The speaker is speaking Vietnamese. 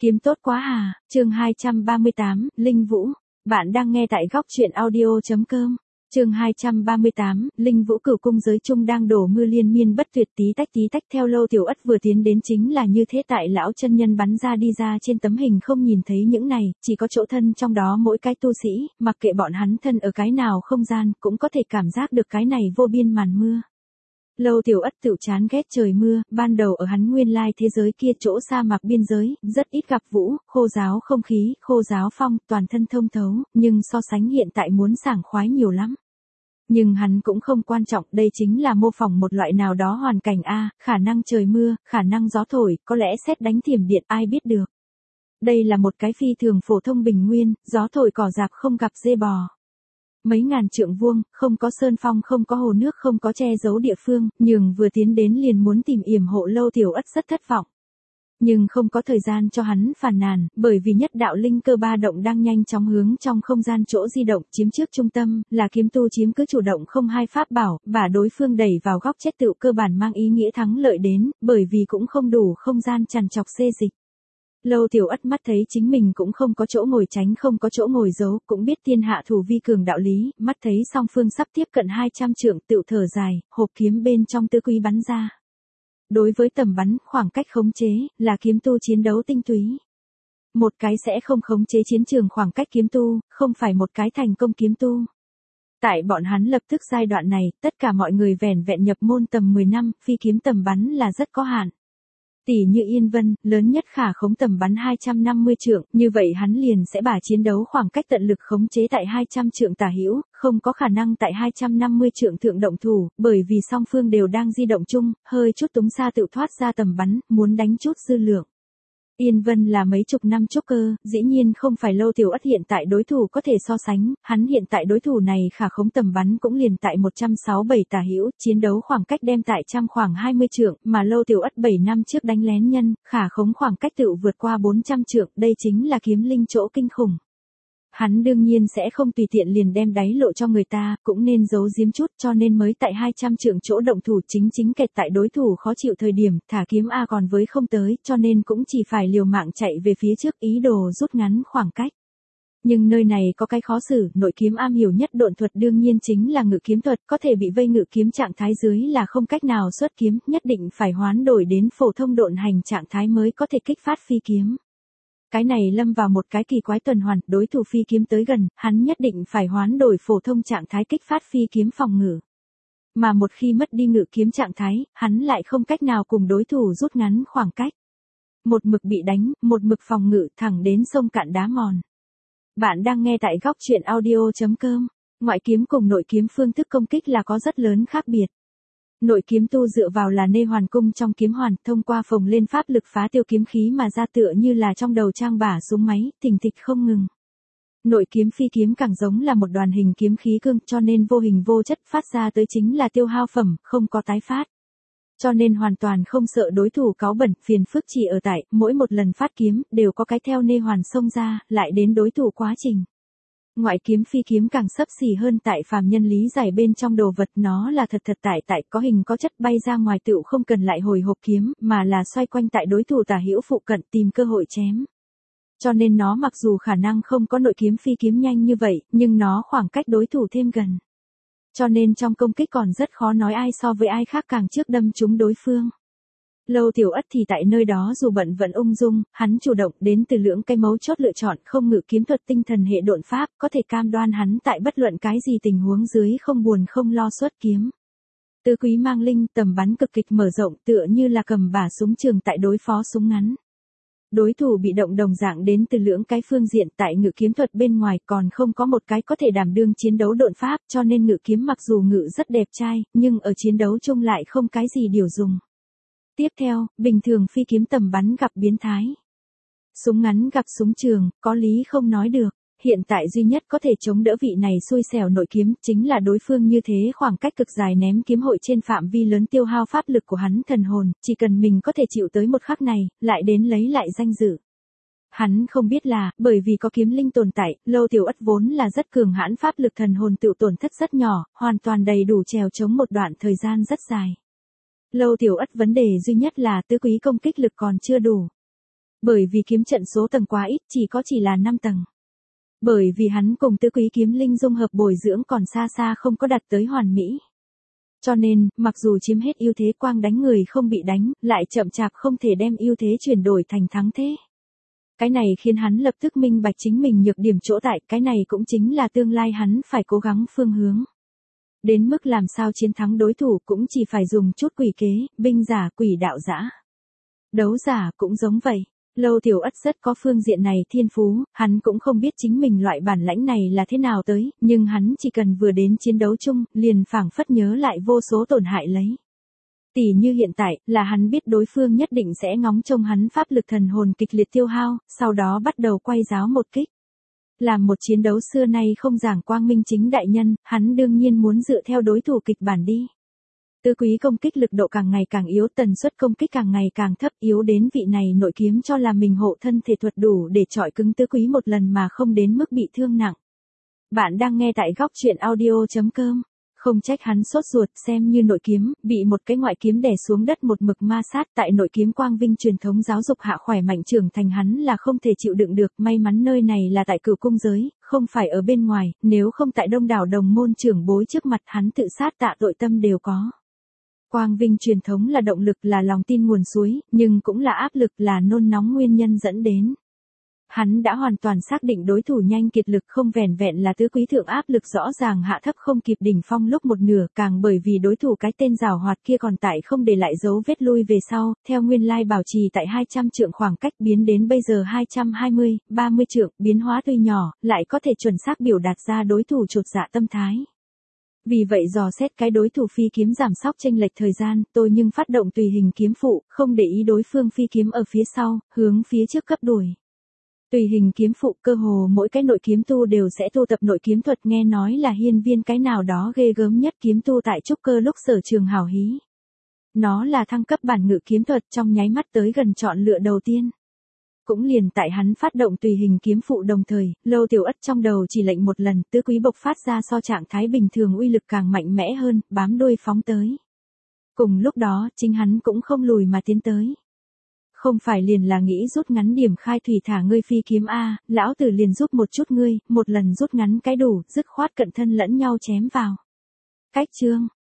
Kiếm tốt quá à, chương 238, Linh Vũ. Bạn đang nghe tại góc truyện audio.com. Chương 238, Linh Vũ. Cửu cung giới chung đang đổ mưa liên miên bất tuyệt, tí tách theo Lâu Tiểu Ất vừa tiến đến chính là như thế. Tại lão chân nhân bắn ra đi ra trên tấm hình không nhìn thấy những này, chỉ có chỗ thân trong đó mỗi cái tu sĩ, mặc kệ bọn hắn thân ở cái nào không gian, cũng có thể cảm giác được cái này vô biên màn mưa. Lâu Tiểu Ất tự chán ghét trời mưa, ban đầu ở hắn nguyên lai thế giới kia chỗ sa mạc biên giới, rất ít gặp vũ, khô ráo không khí, khô ráo phong, toàn thân thông thấu, nhưng so sánh hiện tại muốn sảng khoái nhiều lắm. Nhưng hắn cũng không quan trọng, đây chính là mô phỏng một loại nào đó hoàn cảnh a, khả năng trời mưa, khả năng gió thổi, có lẽ sét đánh thiểm điện, ai biết được. Đây là một cái phi thường phổ thông bình nguyên, gió thổi cỏ rạp không gặp dê bò. Mấy ngàn trượng vuông, không có sơn phong, không có hồ nước, không có che giấu địa phương, nhường vừa tiến đến liền muốn tìm yểm hộ. Lâu Tiểu Ất rất thất vọng. Nhưng không có thời gian cho hắn phàn nàn, bởi vì nhất đạo linh cơ ba động đang nhanh chóng hướng trong không gian chỗ di động, chiếm trước trung tâm, là kiếm tu chiếm cứ chủ động không hai pháp bảo, và đối phương đẩy vào góc chết tựu cơ bản mang ý nghĩa thắng lợi đến, bởi vì cũng không đủ không gian trằn trọc xê dịch. Lâu Tiểu Ất mắt thấy chính mình cũng không có chỗ ngồi tránh, không có chỗ ngồi giấu, cũng biết thiên hạ thủ vi cường đạo lý, mắt thấy song phương sắp tiếp cận 200 trượng, tựu thở dài, hộp kiếm bên trong tứ quý bắn ra. Đối với tầm bắn, khoảng cách khống chế, là kiếm tu chiến đấu tinh túy. Một cái sẽ không khống chế chiến trường khoảng cách kiếm tu, không phải một cái thành công kiếm tu. Tại bọn hắn lập tức giai đoạn này, tất cả mọi người vẻn vẹn nhập môn tầm 10 năm, phi kiếm tầm bắn là rất có hạn. Tỷ như Yên Vân, lớn nhất khả khống tầm bắn 250 trượng, như vậy hắn liền sẽ bả chiến đấu khoảng cách tận lực khống chế tại 200 trượng tả hữu, không có khả năng tại 250 trượng thượng động thủ, bởi vì song phương đều đang di động chung, hơi chút túng xa tự thoát ra tầm bắn, muốn đánh chút dư lượng. Yên Vân là mấy chục năm trúc cơ, dĩ nhiên không phải Lâu Tiểu Ất hiện tại đối thủ có thể so sánh, hắn hiện tại đối thủ này khả khống tầm bắn cũng liền tại 167 tả hữu, chiến đấu khoảng cách đem tại trăm khoảng 20 trượng, mà Lâu Tiểu Ất 7 năm trước đánh lén nhân, khả khống khoảng cách tựu vượt qua 400 trượng, đây chính là kiếm linh chỗ kinh khủng. Hắn đương nhiên sẽ không tùy tiện liền đem đáy lộ cho người ta, cũng nên giấu giếm chút, cho nên mới tại 200 trượng chỗ động thủ chính kẹt tại đối thủ khó chịu thời điểm, thả kiếm A còn với không tới, cho nên cũng chỉ phải liều mạng chạy về phía trước, ý đồ rút ngắn khoảng cách. Nhưng nơi này có cái khó xử, nội kiếm am hiểu nhất độn thuật đương nhiên chính là ngự kiếm thuật, có thể bị vây ngự kiếm trạng thái dưới là không cách nào xuất kiếm, nhất định phải hoán đổi đến phổ thông độn hành trạng thái mới có thể kích phát phi kiếm. Cái này lâm vào một cái kỳ quái tuần hoàn, đối thủ phi kiếm tới gần, hắn nhất định phải hoán đổi phổ thông trạng thái kích phát phi kiếm phòng ngự. Mà một khi mất đi ngự kiếm trạng thái, hắn lại không cách nào cùng đối thủ rút ngắn khoảng cách. Một mực bị đánh, một mực phòng ngự thẳng đến sông cạn đá mòn. Bạn đang nghe tại góc truyện audio.com. Ngoại kiếm cùng nội kiếm phương thức công kích là có rất lớn khác biệt. Nội kiếm tu dựa vào là nê hoàn cung trong kiếm hoàn, thông qua phồng lên pháp lực phá tiêu kiếm khí mà ra tựa như là trong đầu trang bả súng máy, thình thịch không ngừng. Nội kiếm phi kiếm càng giống là một đoàn hình kiếm khí cương, cho nên vô hình vô chất, phát ra tới chính là tiêu hao phẩm, không có tái phát. Cho nên hoàn toàn không sợ đối thủ cáu bẩn, phiền phức chỉ ở tại, mỗi một lần phát kiếm, đều có cái theo nê hoàn xông ra, lại đến đối thủ quá trình. Ngoại kiếm phi kiếm càng xấp xỉ hơn tại phàm nhân lý giải bên trong đồ vật, nó là thật tại có hình có chất, bay ra ngoài tựu không cần lại hồi hộp kiếm, mà là xoay quanh tại đối thủ tả hữu phụ cận tìm cơ hội chém. Cho nên nó mặc dù khả năng không có nội kiếm phi kiếm nhanh như vậy, nhưng nó khoảng cách đối thủ thêm gần. Cho nên trong công kích còn rất khó nói ai so với ai khác càng trước đâm trúng đối phương. Lâu Tiểu Ất thì tại nơi đó dù bận vẫn ung dung, hắn chủ động đến từ lưỡng cái mấu chốt lựa chọn, không ngự kiếm thuật tinh thần hệ độn pháp, có thể cam đoan hắn tại bất luận cái gì tình huống dưới không buồn không lo xuất kiếm. Tứ quý mang linh, tầm bắn cực kịch mở rộng, tựa như là cầm bả súng trường tại đối phó súng ngắn. Đối thủ bị động đồng dạng đến từ lưỡng cái phương diện, tại ngự kiếm thuật bên ngoài còn không có một cái có thể đảm đương chiến đấu độn pháp, cho nên ngự kiếm mặc dù ngự rất đẹp trai, nhưng ở chiến đấu chung lại không cái gì điều dùng. Tiếp theo, bình thường phi kiếm tầm bắn gặp biến thái. Súng ngắn gặp súng trường, có lý không nói được. Hiện tại duy nhất có thể chống đỡ vị này xui xẻo nội kiếm, chính là đối phương như thế khoảng cách cực dài ném kiếm hội trên phạm vi lớn tiêu hao pháp lực của hắn thần hồn, chỉ cần mình có thể chịu tới một khắc này, lại đến lấy lại danh dự. Hắn không biết là, bởi vì có kiếm linh tồn tại, Lâu Tiểu Ất vốn là rất cường hãn, pháp lực thần hồn tự tổn thất rất nhỏ, hoàn toàn đầy đủ trèo chống một đoạn thời gian rất dài. Lâu Tiểu Ất vấn đề duy nhất là tứ quý công kích lực còn chưa đủ. Bởi vì kiếm trận số tầng quá ít, chỉ là 5 tầng. Bởi vì hắn cùng tứ quý kiếm linh dung hợp bồi dưỡng còn xa xa không có đạt tới hoàn mỹ. Cho nên, mặc dù chiếm hết ưu thế quang đánh người không bị đánh, lại chậm chạp không thể đem ưu thế chuyển đổi thành thắng thế. Cái này khiến hắn lập tức minh bạch chính mình nhược điểm chỗ tại, cái này cũng chính là tương lai hắn phải cố gắng phương hướng. Đến mức làm sao chiến thắng đối thủ cũng chỉ phải dùng chút quỷ kế, binh giả quỷ đạo dã. Đấu giả cũng giống vậy. Lâu Tiểu Ất rất có phương diện này thiên phú, hắn cũng không biết chính mình loại bản lãnh này là thế nào tới, nhưng hắn chỉ cần vừa đến chiến đấu chung, liền phảng phất nhớ lại vô số tổn hại lấy. Tỷ như hiện tại, là hắn biết đối phương nhất định sẽ ngóng trông hắn pháp lực thần hồn kịch liệt tiêu hao, sau đó bắt đầu quay giáo một kích. Làm một chiến đấu xưa nay không giảng quang minh chính đại nhân, hắn đương nhiên muốn dựa theo đối thủ kịch bản đi. Tứ quý công kích lực độ càng ngày càng yếu, tần suất công kích càng ngày càng thấp, yếu đến vị này nội kiếm cho là mình hộ thân thể thuật đủ để chọi cứng tứ quý một lần mà không đến mức bị thương nặng. Bạn đang nghe tại góc truyện audio.com. Không trách hắn sốt ruột, xem như nội kiếm, bị một cái ngoại kiếm đè xuống đất một mực ma sát, tại nội kiếm quang vinh truyền thống giáo dục hạ khỏe mạnh trưởng thành hắn là không thể chịu đựng được, may mắn nơi này là tại Cửu cung giới, không phải ở bên ngoài, nếu không tại đông đảo đồng môn trưởng bối trước mặt hắn tự sát tạ tội tâm đều có. Quang vinh truyền thống là động lực, là lòng tin nguồn suối, nhưng cũng là áp lực, là nôn nóng nguyên nhân dẫn đến. Hắn đã hoàn toàn xác định đối thủ nhanh kiệt lực, không vẻn vẹn là tứ quý thượng áp lực rõ ràng hạ thấp không kịp đỉnh phong lúc một nửa, càng bởi vì đối thủ cái tên giàu hoạt kia còn tại không để lại dấu vết lui về sau, theo nguyên lai bảo trì tại 200 trượng khoảng cách biến đến bây giờ 220, 30 trượng, biến hóa tuy nhỏ, lại có thể chuẩn xác biểu đạt ra đối thủ chột dạ tâm thái. Vì vậy dò xét cái đối thủ phi kiếm giảm sóc chênh lệch thời gian, tôi nhưng phát động tùy hình kiếm phụ, không để ý đối phương phi kiếm ở phía sau, hướng phía trước cấp đuổi. Tùy hình kiếm phụ, cơ hồ mỗi cái nội kiếm tu đều sẽ tu tập nội kiếm thuật, nghe nói là hiên viên cái nào đó ghê gớm nhất kiếm tu tại trúc cơ lúc sở trường hảo hí. Nó là thăng cấp bản ngự kiếm thuật, trong nháy mắt tới gần chọn lựa đầu tiên. Cũng liền tại hắn phát động tùy hình kiếm phụ đồng thời, Lâu Tiểu Ất trong đầu chỉ lệnh một lần, tứ quý bộc phát ra so trạng thái bình thường uy lực càng mạnh mẽ hơn, bám đuôi phóng tới. Cùng lúc đó, chính hắn cũng không lùi mà tiến tới. Không phải liền là nghĩ rút ngắn điểm khai thủy thả ngươi phi kiếm a, lão tử liền giúp một chút ngươi, một lần rút ngắn cái đủ, dứt khoát cận thân lẫn nhau chém vào. Cách chương